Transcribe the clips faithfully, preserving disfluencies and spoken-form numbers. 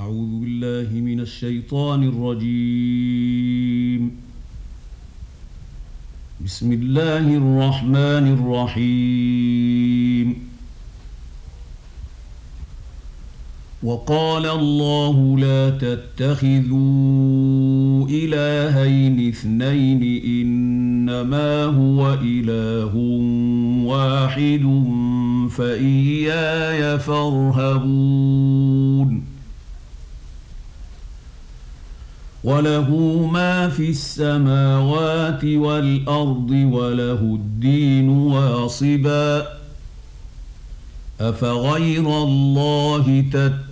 أعوذ بالله من الشيطان الرجيم. بسم الله الرحمن الرحيم. وقال الله لا تتخذوا إلهين اثنين إنما هو إله واحد فإياي فارهبون. وله ما في السماوات والأرض وله الدين واصبا أفغير الله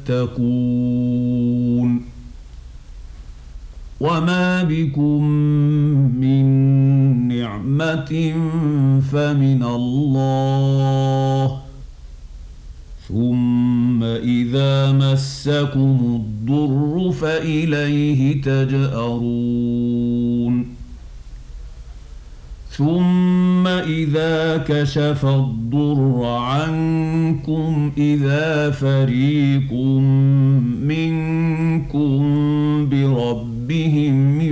تتقون. وما بكم من نعمة فمن الله ثم إذا مسكم الضر فإليه تجأرون. ثم إذا كشف الضر عنكم إذا فريق منكم بربهم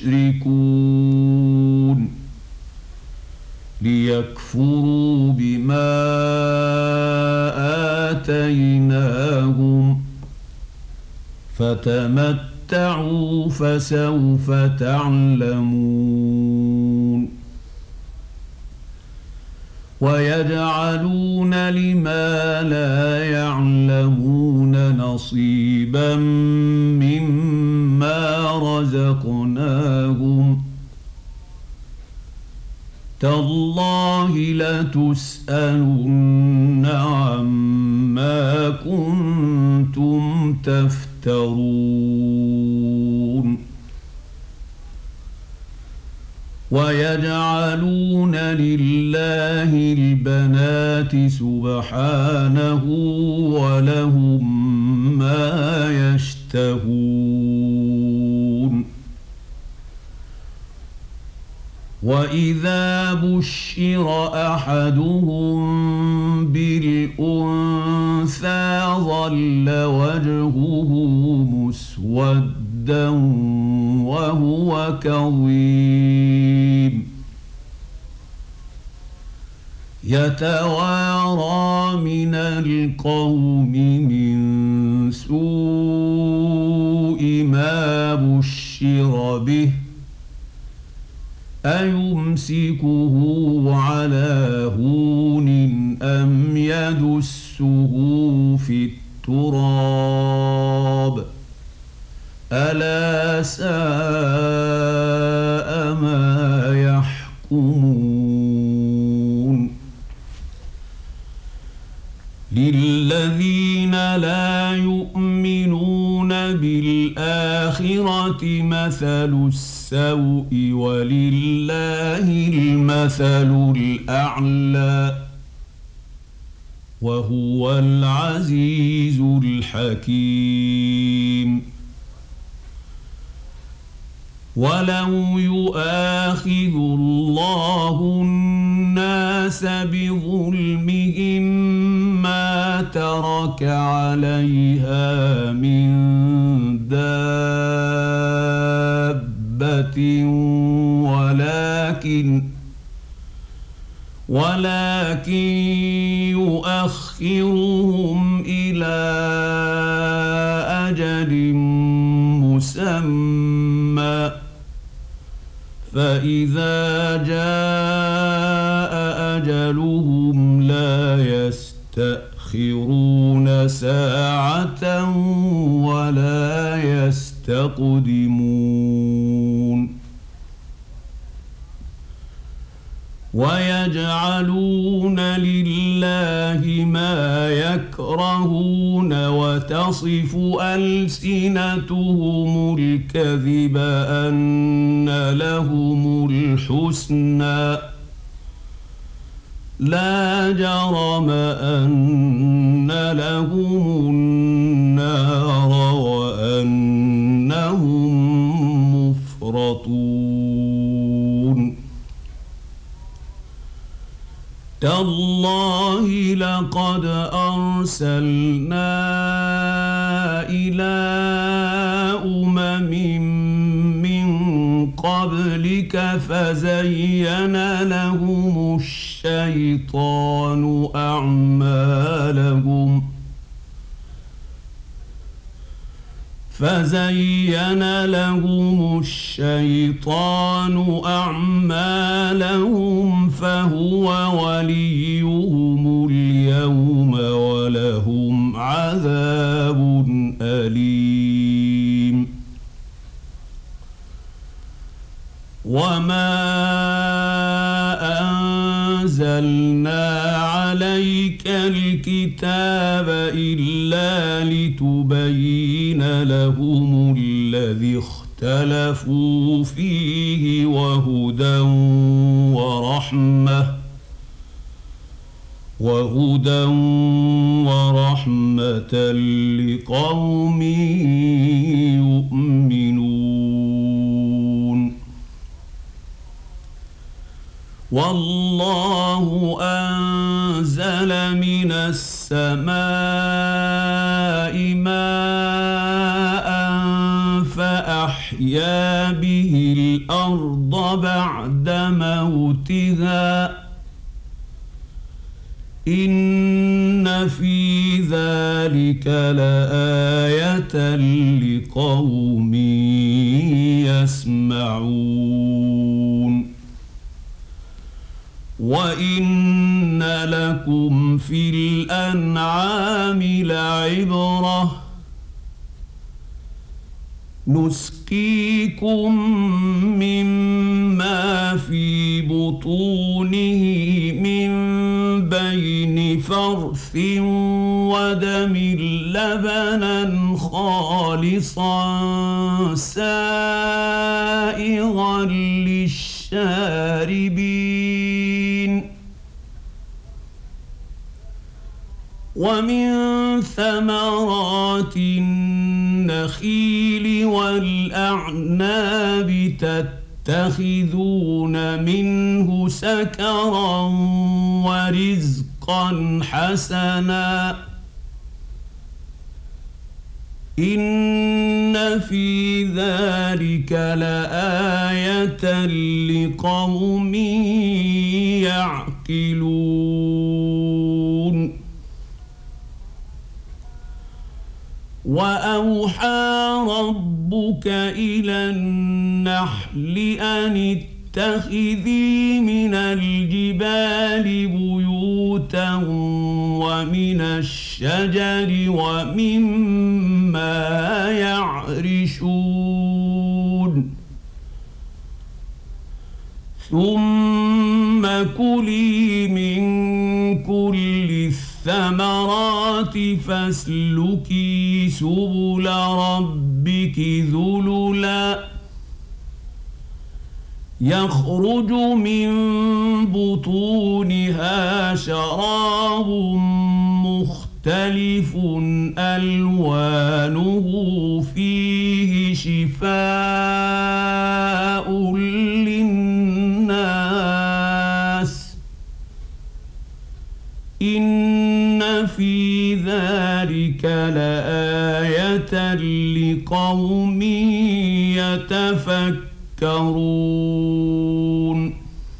يشركون ليكفروا بما آتيناهم فتمتعوا فسوف تعلمون. ويجعلون لما لا يعلمون نصيبا مما رزقناهم تالله لتسألن عما كنتم تفترون. ويجعلون لله البنات سبحانه ولهم ما يشتهون. وإذا بشر أحدهم بالأنثى ظل وجهه مسودا وهو كظيم يتوارى من القوم من سوء ما بشر به أيمسكه على هون أم يدسه في التراب ألا ساء ما يحكمون. للذين لا يؤمنون بالآخرة مثل السوء ولله المثل الأعلى وهو العزيز الحكيم. ولو يؤاخذ الله الناس بظلمهم ما ترك عليها من دابة ولكن ولكن يؤخرهم إلى أجل مسمى فإذا جاء أجلهم لا يستأخرون ساعة ولا يستقدمون. ويجعلون لله ما يكرهون وتصف ألسنتهم الكذب أن لهم الحسنى لا جرم أن لهم النار وأنهم مفرطون. تالله لقد أرسلنا إلى ذلك فزين لهم الشيطان أعمالهم فزين لهم الشيطان أعمالهم فهو وليهم اليوم ولهم عذاب أليم وما أنزلنا عليك الكتاب إلا لتبين لهم الذي اختلفوا فيه وهدى ورحمة وهدى ورحمة لقوم يؤمنون والله أنزل من السماء ماء فأحيا به الأرض بعد موتها إن في ذلك لآية لقوم يسمعون وإن لكم في الأنعام لعبرة نسقيكم مما في بطونه من بين فرث ودم لبنا خالصا سائغا للشاربين ومن ثمرات النخيل والأعناب تتخذون منه سكرا ورزقا حسنا إن في ذلك لآية لقوم يعقلون وأوحى ربك إلى النحل أن اتخذي من الجبال بيوتا ومن الشجر ومما يعرشون ثم كلي من كل الثمرات فاسلكي سبل ربك ذللا يخرج من بطونها شراب مختلف ألوانه فيه شفاء للناس إن في ذلك لآية لقوم يتفكرون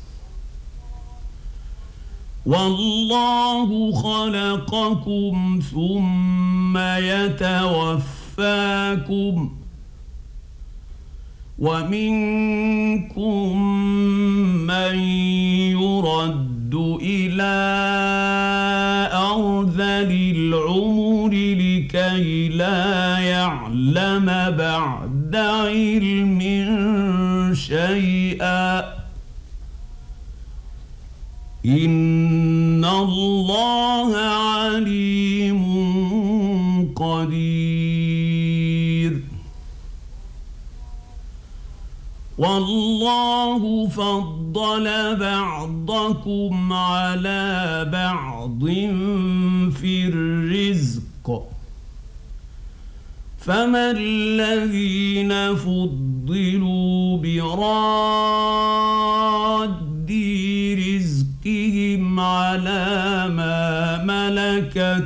والله خلقكم ثم يتوفاكم ومنكم من يرد إلى أرذل العمر لكي لا يعلم بعد علم شيئا إن الله عليم قدير والله فضل بعضكم على بعض في الرزق فما الذين فضلوا براد رزقهم على ما ملكت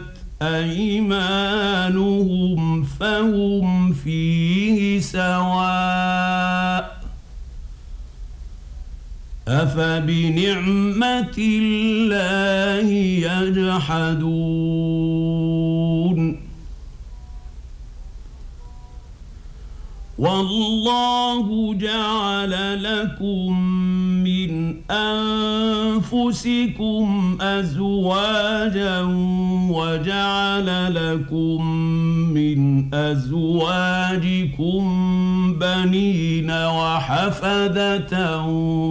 أيمانهم فهم فيه سواء أفبنعمة الله يجحدون والله جعل لكم من أنفسكم أزواجا وجعل لكم من أزواجكم بنين وحفدة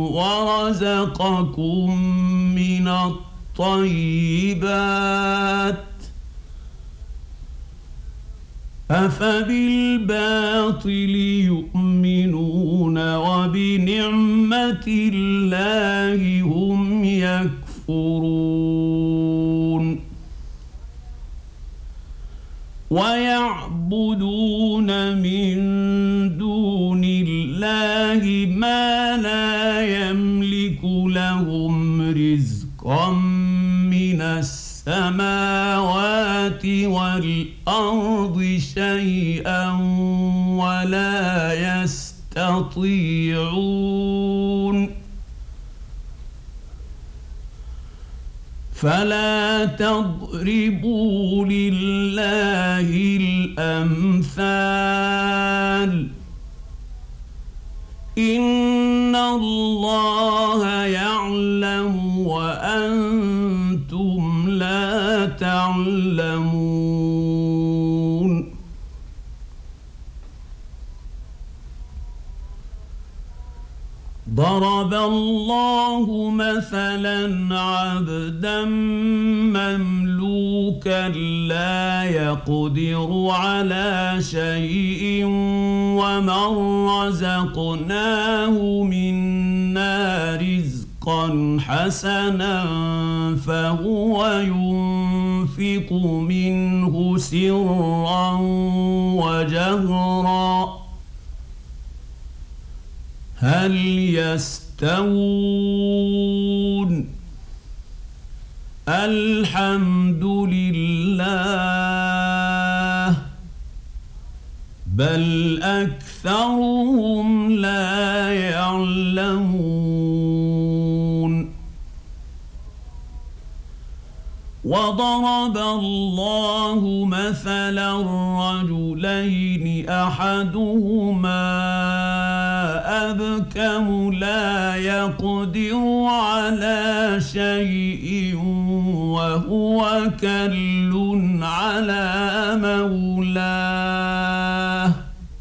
ورزقكم من الطيبات أفبالباطل يؤمنون وبنعمة الله هم يكفرون ويعبدون من دون الله ما لا يملك لهم رزقا من السماوات والأرض شيئا ولا يستطيعون فلا تضربوا لله الأمثال إن الله يعلم وأنتم لا تعلمون ضرب الله مثلا عبدا مملوكا لا يقدر على شيء ومن رزقناه منا رزقا حسنا فهو ينفق منه سرا وجهرا هل يستوون الحمد لله بل أكثرهم لا يعلمون وضرب الله مثلا رجلين أحدهما أبكم لا يقدر على شيء وهو كل على مولاه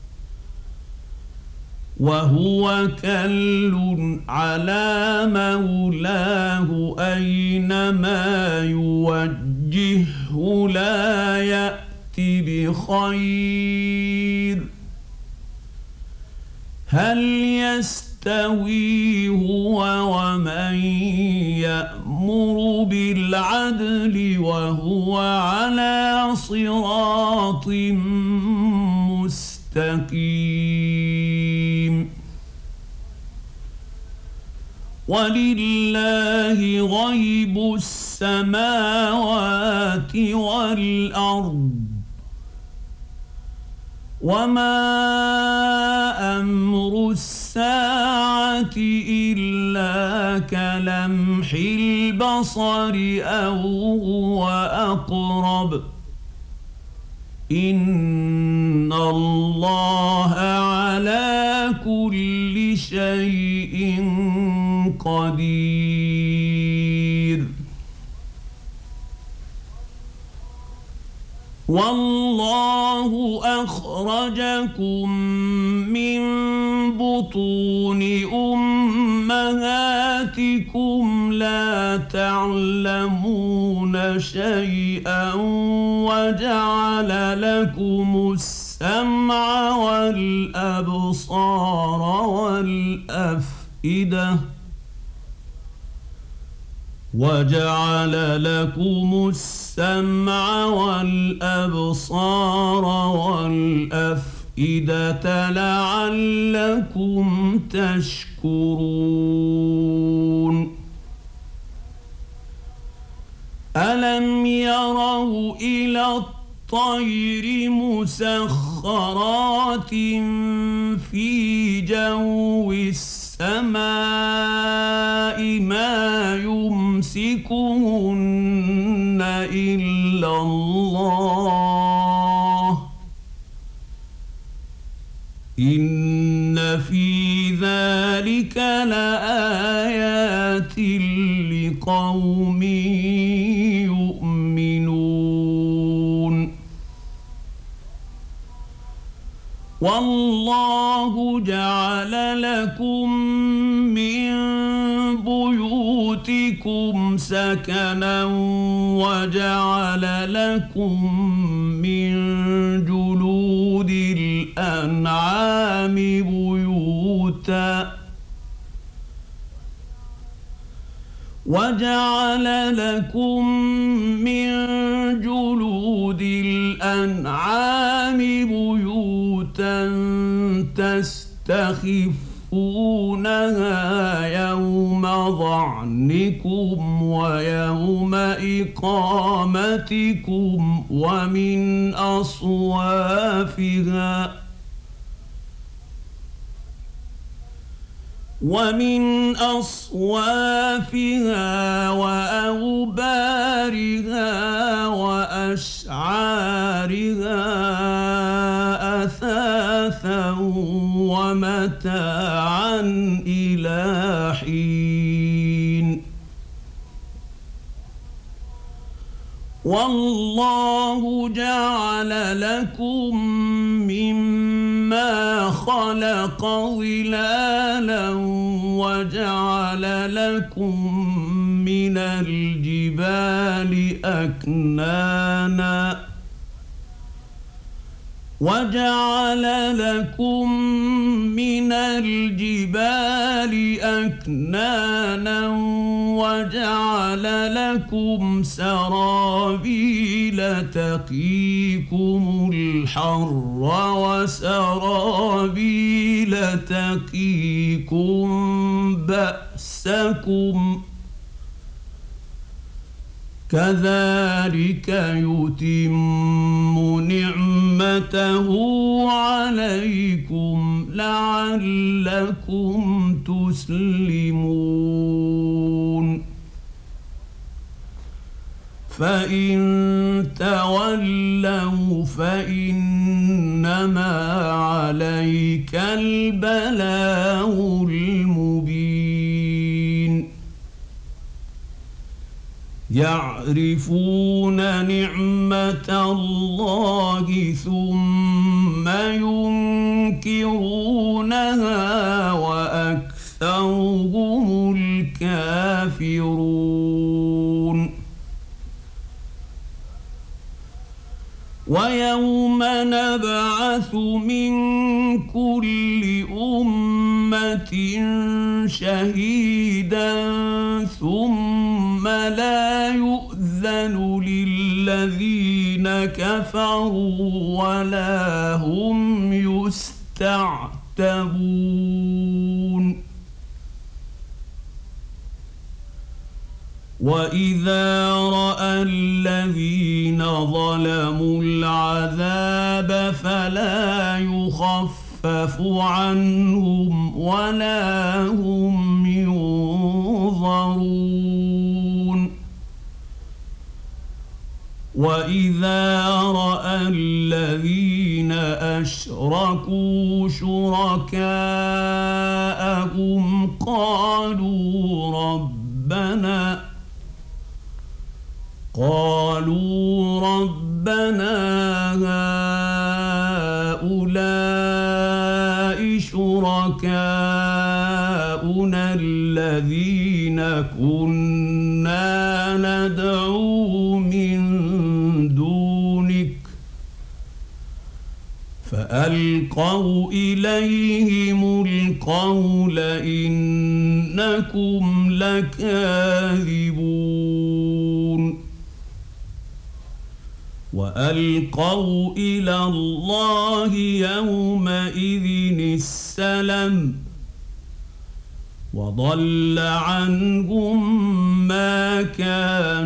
وهو كل على مولاه أينما يوجهه لا يأتي بخير هل يستوي هو ومن يأمر بالعدل وهو على صراط مستقيم ولله غيب السماوات والأرض وما أمر الساعة إلا كلمح البصر أو هو أقرب إن الله على كل شيء قدير والله أخرجكم من بطون أمهاتكم لا تعلمون شيئا وجعل لكم السمع والأبصار والأفئدة وجعل لكم السمع والأبصار والأفئدة لعلكم تشكرون ألم يروا إلى الطير مسخرات في جو السماء ما يمسكهن إلا الله إن في ذلك لآيات لقوم يؤمنون والله جعل لكم من بيوتكم سكنا وجعل لكم من جلود الأنعام بيوتا وجعل لكم من جلود الأنعام بيوتا تستخفونها يوم ظعنكم ويوم إقامتكم ومن أصوافها ومن أصوافها وأوبارها وأشعارها أثاثا ومتاعا إلى حين والله جعل لكم مما خلق ظلالا وجعل لكم من الجبال أكنانا وجعل لكم من الجبال أكنانا وجعل لكم سرابيل تقيكم الحر وسرابيل تقيكم بأسكم كذلك يتم نعمته عليكم لعلكم تسلمون فإن تولوا فإنما عليك البلاغ المبين يعرفون نعمة الله ثم ينكرونها وأكثرهم الكافرون ويوم نبعث من كل أمة شهيدا ثم لا يؤذن للذين كفروا ولا هم يستعتبون وإذا رأى الذين ظلموا العذاب فلا يخفف عنهم ولا هم ينظرون وإذا رأى الذين أشركوا شركاءهم قالوا ربنا قالوا ربنا هؤلاء شركاؤنا الذين كنا ندعو من دونك فألقوا إليهم القول إنكم لكاذبون وألقوا إلى الله يومئذ السلم وضل عنهم ما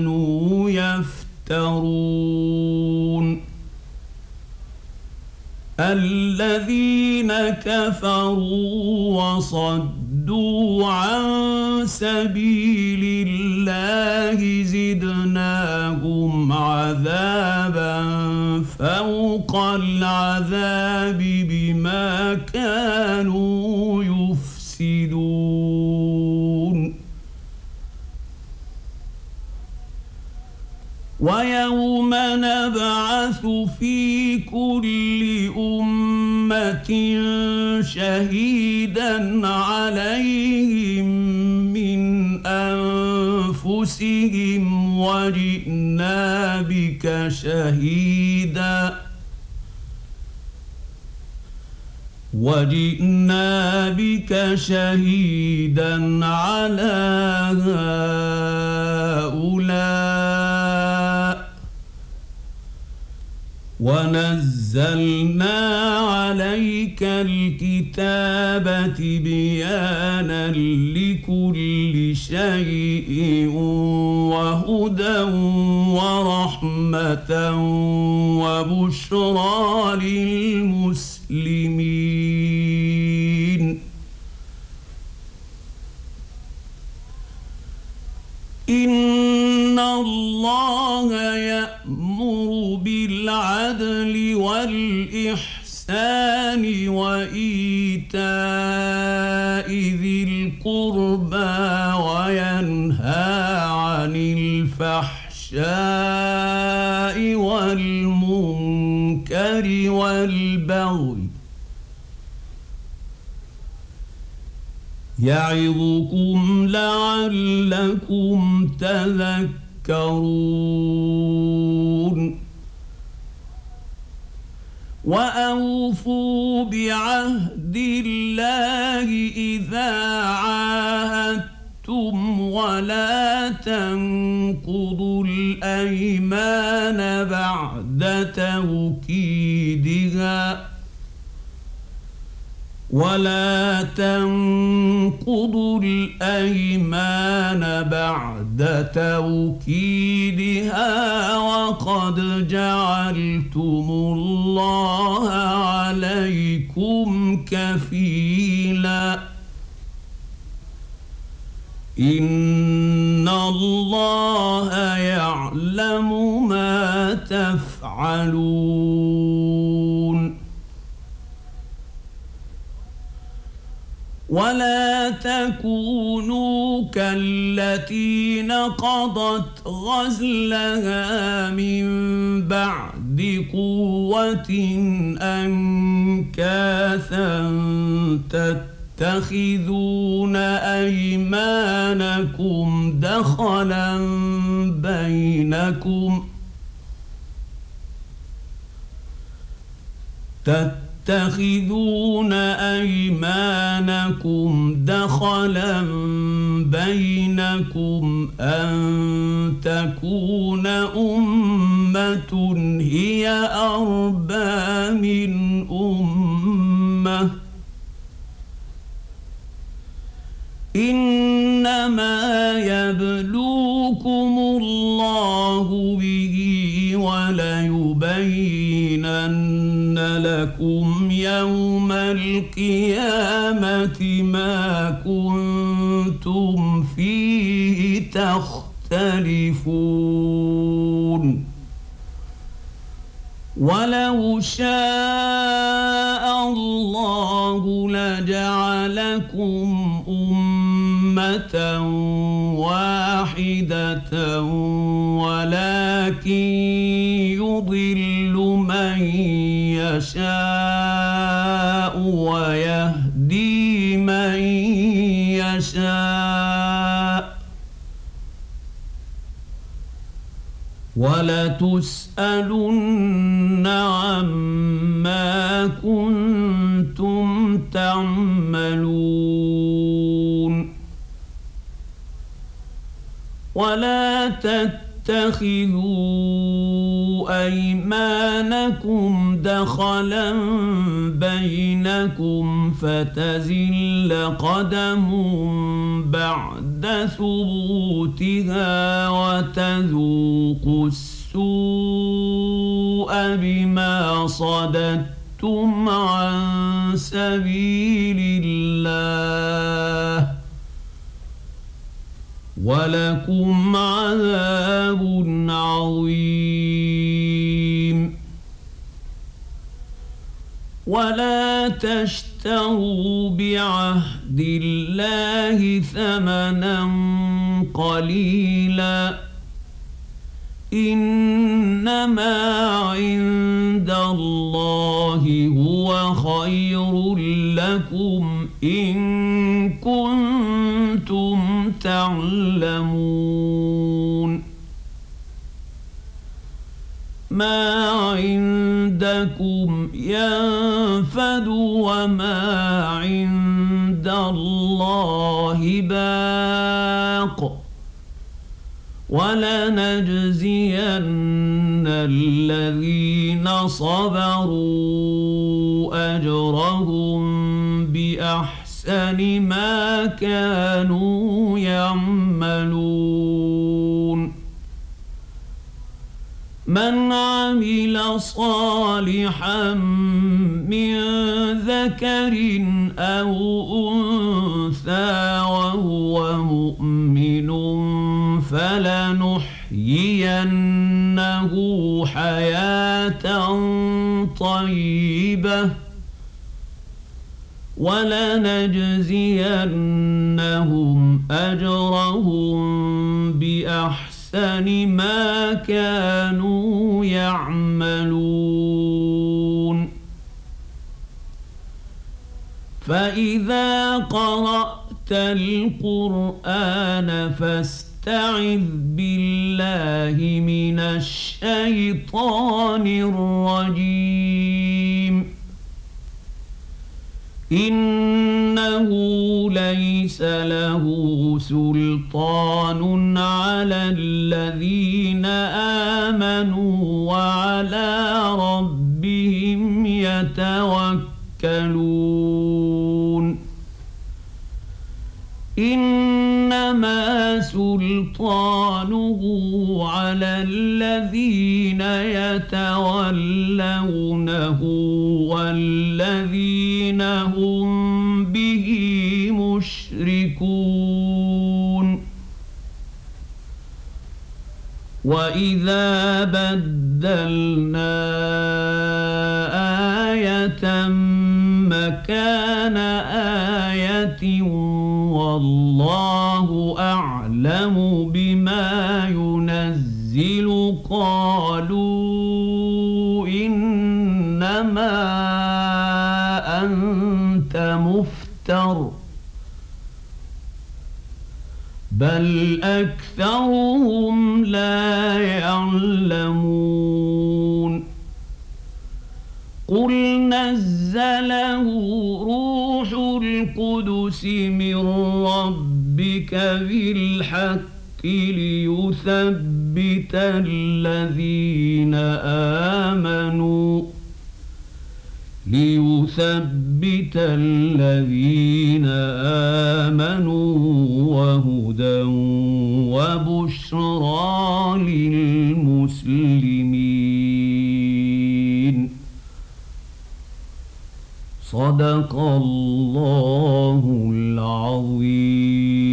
كانوا يفترون الذين كفروا وصدوا عن سبيل الله زدناهم عذابا فوق العذاب بما كانوا يفسدون ويوم نبعث في كل أمة شهيدا عليهم من أنفسهم وجئنا بك شهيدا وجئنا بك شهيدا على هؤلاء ونزلنا عليك الكتاب تبيانا لكل شيء وهدى ورحمة وبشرى للمسلمين إن الله يأمر بالعدل والإحسان وإيتاء ذي القربى وينهى عن الفحشاء والمنكر والبغي يعظكم لعلكم تذكرون وأوفوا بعهد الله إذا عاهدتم ولا تنقضوا الأيمان بعد توكيدها ولا تنقضوا الأيمان بعد توكيدها وقد جعلتم الله عليكم كفيلا إن الله يعلم ما تفعلون ولا تكونوا كالتي نقضت غزلها من بعد قوة أنكاثا تتخذون أيمانكم دخلا بينكم تتخذون أيمانكم دخلا بينكم أن تكون أمة هي أربى من أمة إنما يبلوكم الله به وليبينن لكم يوم القيامة ما كنتم فيه تختلفون ولو شاء الله لجعلكم أمة واحدة ولكن يضل من يشاء ويهدي من يشاء ولتسألن عما كنتم تعملون ولا تتخذوا أيمانكم دخلا بينكم فتزل قدم بعد ثبوتها وتذوقوا السوء بما صددتم صدتم عن سبيل الله ولكم عذاب عظيم. ولا تشتروا بعهد الله ثمنا قليلا إنما عند الله هو خير لكم إن كنتم تعلمون. ما عندكم ينفد وما عند الله باق ولنجزين الذين صبروا أجرهم بأحسن ما كانوا يعملون. من عمل صالحا من ذكر أو أنثى وهو مؤمن فلنحيينه حياة طيبة ولنجزينهم أجرهم بأحسن ما كانوا يعملون. فإذا قرأت القرآن فاستعذ بالله من الشيطان الرجيم. إنه ليس له سلطان على الذين آمنوا وعلى ربهم يتوكلون. إنما سلطانه على الذين يتولونه والذين هم به مشركون. وإذا بدلنا آية مكان آية والله أعلم بما ينزل قالوا إنما أنت مفتر بل أكثرهم لا يعلمون. قل نزله روح القدس من ربك بالحق ليثبت الذين آمنوا ليثبت الذين آمنوا وهدى وبشرى للمسلمين. صدق الله العظيم.